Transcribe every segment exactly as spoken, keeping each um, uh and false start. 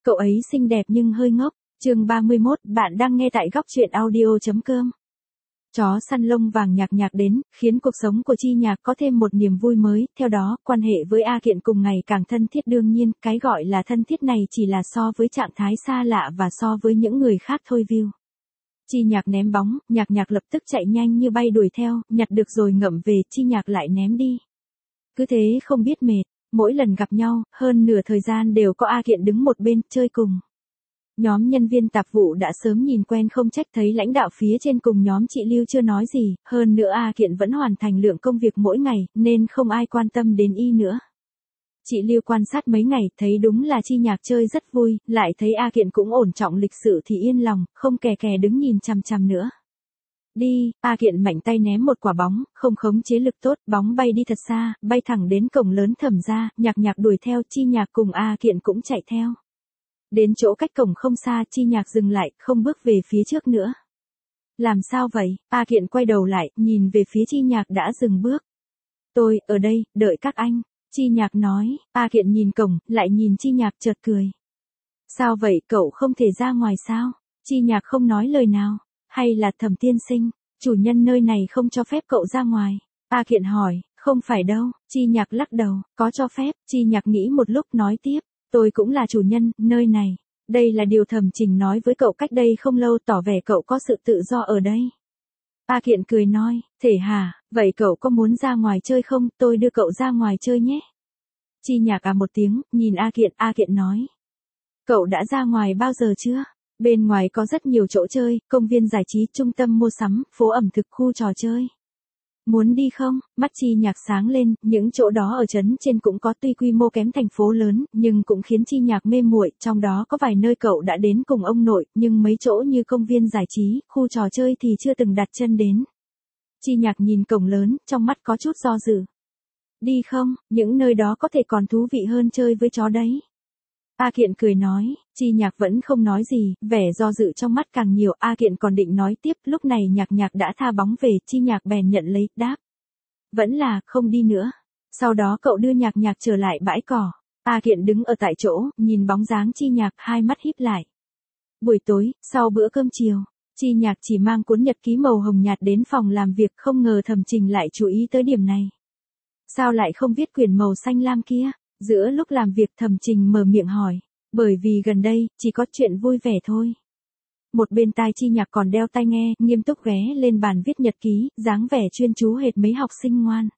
Cậu ấy xinh đẹp nhưng hơi ngốc. Chương ba mươi mốt, bạn đang nghe tại góc truyện audio chấm com. Chó săn lông vàng Nhạc Nhạc đến, khiến cuộc sống của Chi Nhạc có thêm một niềm vui mới, theo đó, quan hệ với A Kiện cùng ngày càng thân thiết. Đương nhiên, cái gọi là thân thiết này chỉ là so với trạng thái xa lạ và so với những người khác thôi view. Chi Nhạc ném bóng, Nhạc Nhạc lập tức chạy nhanh như bay đuổi theo, nhặt được rồi ngậm về, Chi Nhạc lại ném đi. Cứ thế không biết mệt, mỗi lần gặp nhau, hơn nửa thời gian đều có A Kiện đứng một bên, chơi cùng. Nhóm nhân viên tạp vụ đã sớm nhìn quen không trách, thấy lãnh đạo phía trên cùng nhóm chị Lưu chưa nói gì, hơn nữa A Kiện vẫn hoàn thành lượng công việc mỗi ngày, nên không ai quan tâm đến y nữa. Chị Lưu quan sát mấy ngày, thấy đúng là Chi Nhạc chơi rất vui, lại thấy A Kiện cũng ổn trọng lịch sự thì yên lòng, không kè kè đứng nhìn chằm chằm nữa. Đi, A Kiện mạnh tay ném một quả bóng, không khống chế lực tốt, bóng bay đi thật xa, bay thẳng đến cổng lớn Thẩm gia, Nhạc Nhạc đuổi theo, Chi Nhạc cùng A Kiện cũng chạy theo. Đến chỗ cách cổng không xa, Chi Nhạc dừng lại, không bước về phía trước nữa. Làm sao vậy? A Kiện quay đầu lại, nhìn về phía Chi Nhạc đã dừng bước. Tôi, ở đây, đợi các anh. Chi Nhạc nói. A Kiện nhìn cổng, lại nhìn Chi Nhạc chợt cười. Sao vậy, cậu không thể ra ngoài sao? Chi Nhạc không nói lời nào. Hay là Thẩm tiên sinh, chủ nhân nơi này không cho phép cậu ra ngoài? A Kiện hỏi. Không phải đâu. Chi Nhạc lắc đầu. Có cho phép. Chi Nhạc nghĩ một lúc nói tiếp. Tôi cũng là chủ nhân, nơi này. Đây là điều Thẩm Trình nói với cậu cách đây không lâu, tỏ vẻ cậu có sự tự do ở đây. A Kiện cười nói, thể hả, vậy cậu có muốn ra ngoài chơi không, tôi đưa cậu ra ngoài chơi nhé. Chi Nhạc à một tiếng, nhìn A Kiện, A Kiện nói. Cậu đã ra ngoài bao giờ chưa? Bên ngoài có rất nhiều chỗ chơi, công viên giải trí, trung tâm mua sắm, phố ẩm thực, khu trò chơi. Muốn đi không? Mắt Chi Nhạc sáng lên, những chỗ đó ở trấn trên cũng có, tuy quy mô kém thành phố lớn, nhưng cũng khiến Chi Nhạc mê muội, trong đó có vài nơi cậu đã đến cùng ông nội, nhưng mấy chỗ như công viên giải trí, khu trò chơi thì chưa từng đặt chân đến. Chi Nhạc nhìn cổng lớn, trong mắt có chút do dự. Đi không? Những nơi đó có thể còn thú vị hơn chơi với chó đấy. A Kiện cười nói, Chi Nhạc vẫn không nói gì, vẻ do dự trong mắt càng nhiều. A Kiện còn định nói tiếp, lúc này Nhạc Nhạc đã tha bóng về, Chi Nhạc bèn nhận lấy, đáp. Vẫn là, không đi nữa. Sau đó cậu đưa Nhạc Nhạc trở lại bãi cỏ. A Kiện đứng ở tại chỗ, nhìn bóng dáng Chi Nhạc, hai mắt híp lại. Buổi tối, sau bữa cơm chiều, Chi Nhạc chỉ mang cuốn nhật ký màu hồng nhạt đến phòng làm việc, không ngờ Thẩm Trình lại chú ý tới điểm này. Sao lại không viết quyển màu xanh lam kia? Giữa lúc làm việc Thẩm Trình mở miệng hỏi, bởi vì gần đây, chỉ có chuyện vui vẻ thôi. Một bên tai Chi Nhạc còn đeo tai nghe, nghiêm túc ghé lên bàn viết nhật ký, dáng vẻ chuyên chú hệt mấy học sinh ngoan.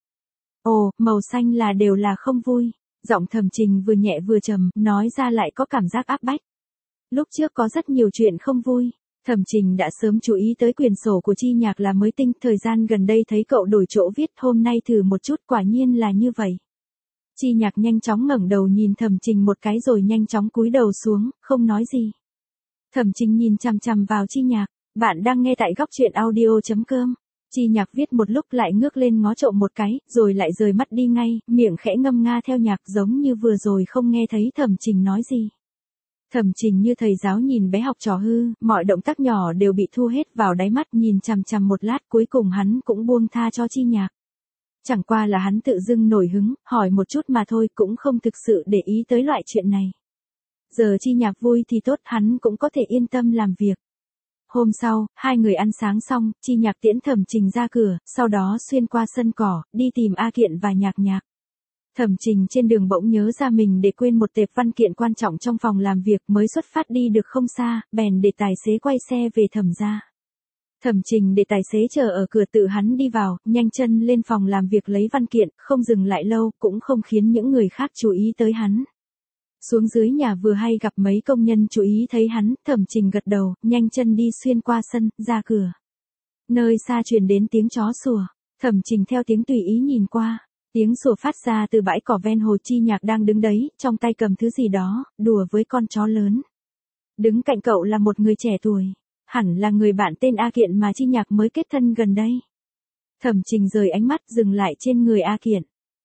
Ồ, màu xanh là đều là không vui. Giọng Thẩm Trình vừa nhẹ vừa trầm, nói ra lại có cảm giác áp bách. Lúc trước có rất nhiều chuyện không vui. Thẩm Trình đã sớm chú ý tới quyển sổ của Chi Nhạc là mới tinh, thời gian gần đây thấy cậu đổi chỗ viết, hôm nay thử một chút, quả nhiên là như vậy. Chi Nhạc nhanh chóng ngẩng đầu nhìn Thẩm Trình một cái rồi nhanh chóng cúi đầu xuống, không nói gì. Thẩm Trình nhìn chằm chằm vào Chi Nhạc, bạn đang nghe tại góc truyện audio chấm com. Chi Nhạc viết một lúc lại ngước lên ngó trộm một cái, rồi lại rời mắt đi ngay, miệng khẽ ngâm nga theo nhạc giống như vừa rồi không nghe thấy Thẩm Trình nói gì. Thẩm Trình như thầy giáo nhìn bé học trò hư, mọi động tác nhỏ đều bị thu hết vào đáy mắt, nhìn chằm chằm một lát cuối cùng hắn cũng buông tha cho Chi Nhạc. Chẳng qua là hắn tự dưng nổi hứng, hỏi một chút mà thôi, cũng không thực sự để ý tới loại chuyện này. Giờ Chi Nhạc vui thì tốt, hắn cũng có thể yên tâm làm việc. Hôm sau, hai người ăn sáng xong, Chi Nhạc tiễn Thẩm Trình ra cửa, sau đó xuyên qua sân cỏ, đi tìm A Kiện và Nhạc Nhạc. Thẩm Trình trên đường bỗng nhớ ra mình để quên một tệp văn kiện quan trọng trong phòng làm việc, mới xuất phát đi được không xa, bèn để tài xế quay xe về Thẩm gia. Thẩm Trình để tài xế chờ ở cửa, tự hắn đi vào, nhanh chân lên phòng làm việc lấy văn kiện, không dừng lại lâu, cũng không khiến những người khác chú ý tới hắn. Xuống dưới nhà vừa hay gặp mấy công nhân chú ý thấy hắn, Thẩm Trình gật đầu, nhanh chân đi xuyên qua sân, ra cửa. Nơi xa truyền đến tiếng chó sủa, Thẩm Trình theo tiếng tùy ý nhìn qua, tiếng sủa phát ra từ bãi cỏ ven hồ. Chi Nhạc đang đứng đấy, trong tay cầm thứ gì đó, đùa với con chó lớn. Đứng cạnh cậu là một người trẻ tuổi. Hẳn là người bạn tên A Kiện mà Chi Nhạc mới kết thân gần đây. Thẩm Trình rời ánh mắt dừng lại trên người A Kiện.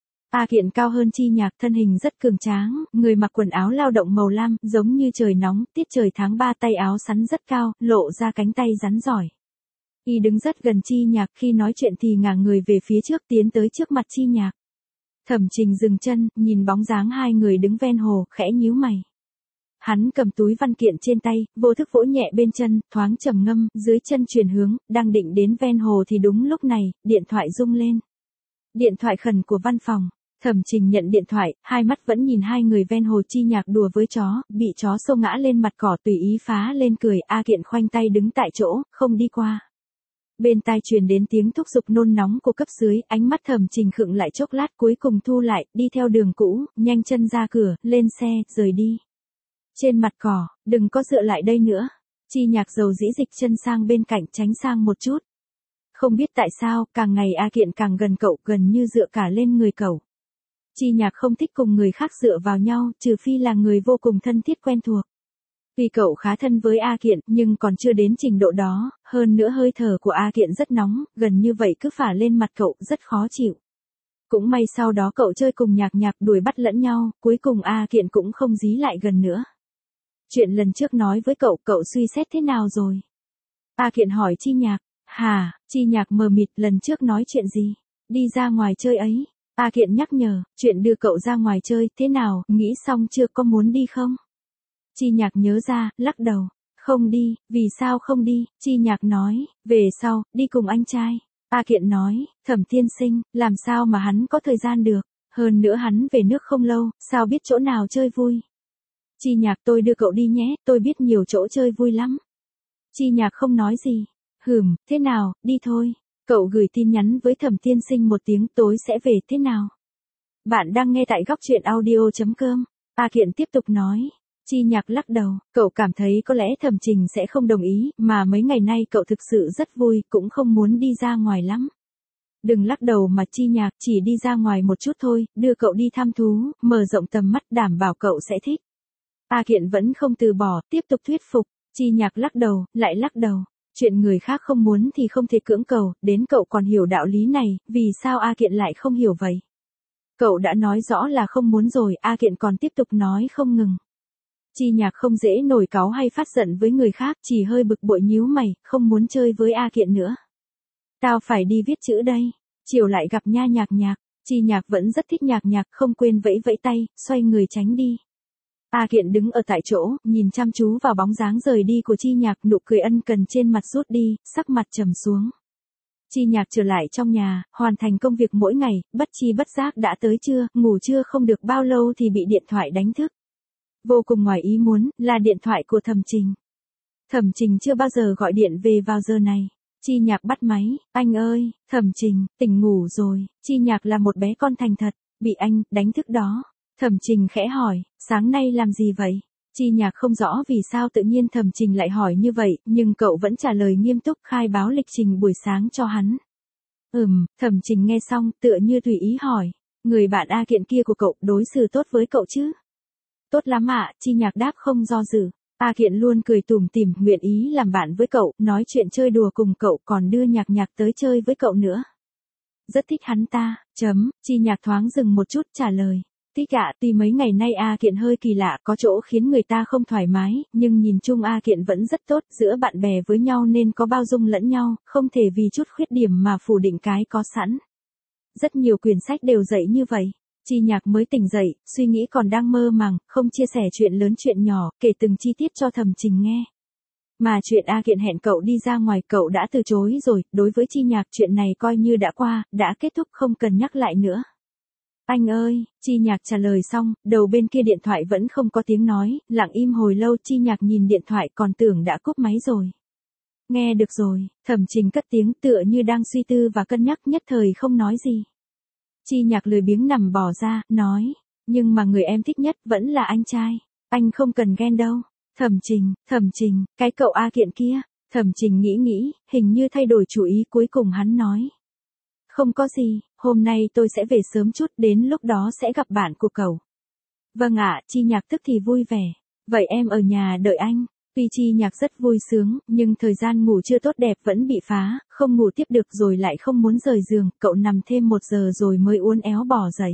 A Kiện cao hơn Chi Nhạc, thân hình rất cường tráng, người mặc quần áo lao động màu lam, giống như trời nóng, tiết trời tháng ba, tay áo sắn rất cao, lộ ra cánh tay rắn giỏi. Y đứng rất gần Chi Nhạc, khi nói chuyện thì ngả người về phía trước, tiến tới trước mặt Chi Nhạc. Thẩm Trình dừng chân, nhìn bóng dáng hai người đứng ven hồ, khẽ nhíu mày. hắn cầm túi văn kiện trên tay, vô thức vỗ nhẹ bên chân, thoáng trầm ngâm, dưới chân chuyển hướng, đang định đến ven hồ thì đúng lúc này, điện thoại rung lên. Điện thoại khẩn của văn phòng. Thẩm Trình nhận điện thoại, hai mắt vẫn nhìn hai người ven hồ Chi Nhạc đùa với chó, bị chó xô ngã lên mặt cỏ tùy ý phá lên cười, A Kiện khoanh tay đứng tại chỗ, không đi qua. Bên tai truyền đến tiếng thúc giục nôn nóng của cấp dưới, ánh mắt Thẩm Trình khựng lại chốc lát cuối cùng thu lại, đi theo đường cũ, nhanh chân ra cửa, lên xe, rời đi. Trên mặt cỏ, đừng có dựa lại đây nữa. Chi Nhạc dầu dĩ dịch chân sang bên cạnh tránh sang một chút. Không biết tại sao, càng ngày A Kiện càng gần cậu, gần như dựa cả lên người cậu. Chi Nhạc không thích cùng người khác dựa vào nhau, trừ phi là người vô cùng thân thiết quen thuộc. Vì cậu khá thân với A Kiện, nhưng còn chưa đến trình độ đó, hơn nữa hơi thở của A Kiện rất nóng, gần như vậy cứ phả lên mặt cậu, rất khó chịu. Cũng may sau đó cậu chơi cùng Nhạc Nhạc đuổi bắt lẫn nhau, cuối cùng A Kiện cũng không dí lại gần nữa. Chuyện lần trước nói với cậu, cậu suy xét thế nào rồi? A Kiện hỏi Chi Nhạc. Hà, Chi Nhạc mờ mịt, lần trước nói chuyện gì? Đi ra ngoài chơi ấy. A Kiện nhắc nhở, chuyện đưa cậu ra ngoài chơi, thế nào, nghĩ xong chưa, có muốn đi không? Chi Nhạc nhớ ra, lắc đầu. Không đi, vì sao không đi? Chi Nhạc nói, về sau, đi cùng anh trai. A Kiện nói, Thẩm tiên sinh, làm sao mà hắn có thời gian được? Hơn nữa hắn về nước không lâu, sao biết chỗ nào chơi vui? Chi Nhạc, tôi đưa cậu đi nhé, tôi biết nhiều chỗ chơi vui lắm. Chi Nhạc không nói gì. Hừm, thế nào, đi thôi. Cậu gửi tin nhắn với Thẩm tiên sinh một tiếng, tối sẽ về, thế nào? Bạn đang nghe tại góc truyện audio chấm com. A Kiện tiếp tục nói. Chi Nhạc lắc đầu, cậu cảm thấy có lẽ Thẩm Trình sẽ không đồng ý, mà mấy ngày nay cậu thực sự rất vui, cũng không muốn đi ra ngoài lắm. Đừng lắc đầu mà Chi Nhạc, chỉ đi ra ngoài một chút thôi, đưa cậu đi thăm thú, mở rộng tầm mắt, đảm bảo cậu sẽ thích. A Kiện vẫn không từ bỏ, tiếp tục thuyết phục. Chi Nhạc lắc đầu, lại lắc đầu. Chuyện người khác không muốn thì không thể cưỡng cầu, đến cậu còn hiểu đạo lý này, vì sao A Kiện lại không hiểu vậy? Cậu đã nói rõ là không muốn rồi, A Kiện còn tiếp tục nói không ngừng. Chi Nhạc không dễ nổi cáu hay phát giận với người khác, chỉ hơi bực bội nhíu mày, không muốn chơi với A Kiện nữa. Tao phải đi viết chữ đây, chiều lại gặp nha Nhạc Nhạc. Chi Nhạc vẫn rất thích Nhạc Nhạc, không quên vẫy vẫy tay, xoay người tránh đi. A Kiện đứng ở tại chỗ, nhìn chăm chú vào bóng dáng rời đi của Chi Nhạc, nụ cười ân cần trên mặt rút đi, sắc mặt trầm xuống. Chi Nhạc trở lại trong nhà, hoàn thành công việc mỗi ngày, bất chi bất giác đã tới trưa, ngủ trưa không được bao lâu thì bị điện thoại đánh thức. Vô cùng ngoài ý muốn, là điện thoại của Thẩm Trình. Thẩm Trình chưa bao giờ gọi điện về vào giờ này. Chi Nhạc bắt máy, anh ơi, Thẩm Trình, tỉnh ngủ rồi. Chi Nhạc là một bé con thành thật, bị anh đánh thức đó. Thẩm Trình khẽ hỏi, sáng nay làm gì vậy? Chi Nhạc không rõ vì sao tự nhiên Thẩm Trình lại hỏi như vậy, nhưng cậu vẫn trả lời nghiêm túc, khai báo lịch trình buổi sáng cho hắn. Ừm, Thẩm Trình nghe xong, tựa như tùy ý hỏi, người bạn A Kiện kia của cậu đối xử tốt với cậu chứ? Tốt lắm ạ, Chi Nhạc đáp không do dự. A Kiện luôn cười tủm tỉm, nguyện ý làm bạn với cậu, nói chuyện chơi đùa cùng cậu, còn đưa Nhạc Nhạc tới chơi với cậu nữa. Rất thích hắn ta, chấm, Chi Nhạc thoáng dừng một chút trả lời. Thích ạ, tuy mấy ngày nay A Kiện hơi kỳ lạ, có chỗ khiến người ta không thoải mái, nhưng nhìn chung A Kiện vẫn rất tốt, giữa bạn bè với nhau nên có bao dung lẫn nhau, không thể vì chút khuyết điểm mà phủ định cái có sẵn. Rất nhiều quyển sách đều dạy như vậy. Chi Nhạc mới tỉnh dậy, suy nghĩ còn đang mơ màng, không chia sẻ chuyện lớn chuyện nhỏ, kể từng chi tiết cho Thẩm Trình nghe. Mà chuyện A Kiện hẹn cậu đi ra ngoài cậu đã từ chối rồi, đối với Chi Nhạc chuyện này coi như đã qua, đã kết thúc không cần nhắc lại nữa. Anh ơi, Chi Nhạc trả lời xong, đầu bên kia điện thoại vẫn không có tiếng nói, lặng im hồi lâu. Chi Nhạc nhìn điện thoại còn tưởng đã cúp máy rồi. Nghe được rồi, Thẩm Trình cất tiếng tựa như đang suy tư và cân nhắc, nhất thời không nói gì. Chi Nhạc lười biếng nằm bò ra, nói, nhưng mà người em thích nhất vẫn là anh trai, anh không cần ghen đâu. Thẩm Trình, Thẩm Trình, cái cậu A Kiện kia. Thẩm Trình nghĩ nghĩ, hình như thay đổi chủ ý, cuối cùng hắn nói. Không có gì, hôm nay tôi sẽ về sớm chút, đến lúc đó sẽ gặp bạn của cậu. Vâng ạ, Chi Nhạc tức thì vui vẻ. Vậy em ở nhà đợi anh. Tuy Chi Nhạc rất vui sướng, nhưng thời gian ngủ chưa tốt đẹp vẫn bị phá, không ngủ tiếp được rồi lại không muốn rời giường, cậu nằm thêm một giờ rồi mới uốn éo bỏ dậy.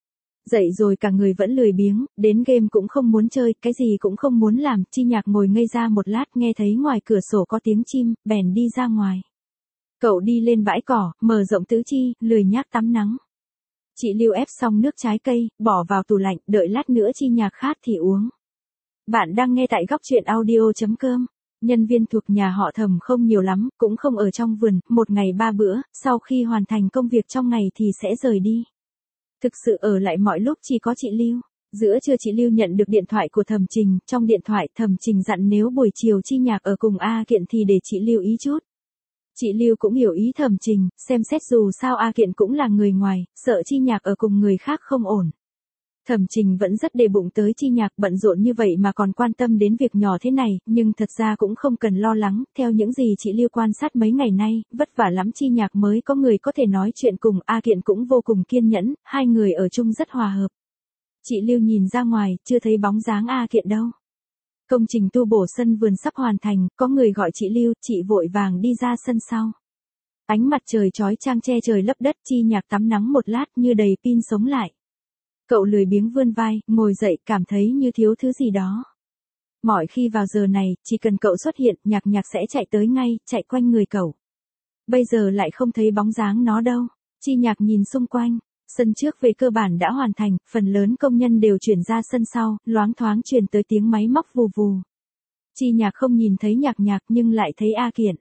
Dậy rồi cả người vẫn lười biếng, đến game cũng không muốn chơi, cái gì cũng không muốn làm. Chi Nhạc ngồi ngây ra một lát, nghe thấy ngoài cửa sổ có tiếng chim, bèn đi ra ngoài. Cậu đi lên bãi cỏ, mở rộng tứ chi, lười nhác tắm nắng. Chị Lưu ép xong nước trái cây, bỏ vào tủ lạnh, đợi lát nữa Chi Nhạc khát thì uống. Bạn đang nghe tại góc chuyện audio chấm com. Nhân viên thuộc nhà họ Thẩm không nhiều lắm, cũng không ở trong vườn, một ngày ba bữa, sau khi hoàn thành công việc trong ngày thì sẽ rời đi. Thực sự ở lại mọi lúc chỉ có chị Lưu. Giữa trưa chị Lưu nhận được điện thoại của Thẩm Trình, trong điện thoại Thẩm Trình dặn nếu buổi chiều Chi Nhạc ở cùng A Kiện thì để chị lưu ý chút. Chị Lưu cũng hiểu ý Thẩm Trình, xem xét dù sao A Kiện cũng là người ngoài, sợ Chi Nhạc ở cùng người khác không ổn. Thẩm Trình vẫn rất để bụng tới Chi Nhạc, bận rộn như vậy mà còn quan tâm đến việc nhỏ thế này, nhưng thật ra cũng không cần lo lắng, theo những gì chị Lưu quan sát mấy ngày nay, vất vả lắm Chi Nhạc mới có người có thể nói chuyện cùng, A Kiện cũng vô cùng kiên nhẫn, hai người ở chung rất hòa hợp. Chị Lưu nhìn ra ngoài, chưa thấy bóng dáng A Kiện đâu. Công trình tu bổ sân vườn sắp hoàn thành, có người gọi chị Lưu, chị vội vàng đi ra sân sau. Ánh mặt trời chói chang che trời lấp đất, Chi Nhạc tắm nắng một lát như đầy pin sống lại. Cậu lười biếng vươn vai, ngồi dậy, cảm thấy như thiếu thứ gì đó. Mọi khi vào giờ này, chỉ cần cậu xuất hiện, Nhạc Nhạc sẽ chạy tới ngay, chạy quanh người cậu. Bây giờ lại không thấy bóng dáng nó đâu. Chi Nhạc nhìn xung quanh, sân trước về cơ bản đã hoàn thành, phần lớn công nhân đều chuyển ra sân sau, loáng thoáng truyền tới tiếng máy móc vù vù. Chi Nhạc không nhìn thấy Nhạc Nhạc nhưng lại thấy A Kiện.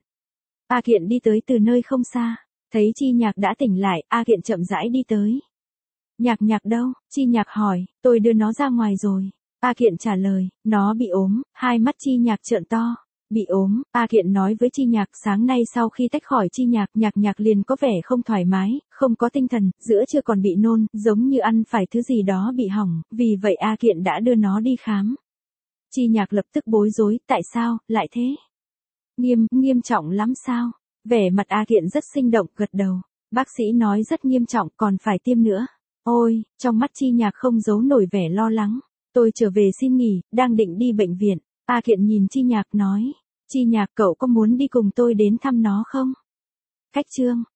A Kiện đi tới từ nơi không xa, thấy Chi Nhạc đã tỉnh lại, A Kiện chậm rãi đi tới. Nhạc Nhạc đâu? Chi Nhạc hỏi, tôi đưa nó ra ngoài rồi. A Kiện trả lời, nó bị ốm, hai mắt Chi Nhạc trợn to. Bị ốm, A Kiện nói với Chi Nhạc, sáng nay sau khi tách khỏi Chi Nhạc, Nhạc Nhạc liền có vẻ không thoải mái, không có tinh thần, giữa trưa còn bị nôn, giống như ăn phải thứ gì đó bị hỏng, vì vậy A Kiện đã đưa nó đi khám. Chi Nhạc lập tức bối rối, tại sao, lại thế? Nghiêm, nghiêm trọng lắm sao? Vẻ mặt A Kiện rất sinh động, gật đầu. Bác sĩ nói rất nghiêm trọng, còn phải tiêm nữa. Ôi, trong mắt Chi Nhạc không giấu nổi vẻ lo lắng. Tôi trở về xin nghỉ, đang định đi bệnh viện. A Kiện nhìn Chi Nhạc nói. Chi Nhạc, cậu có muốn đi cùng tôi đến thăm nó không? Cách chương.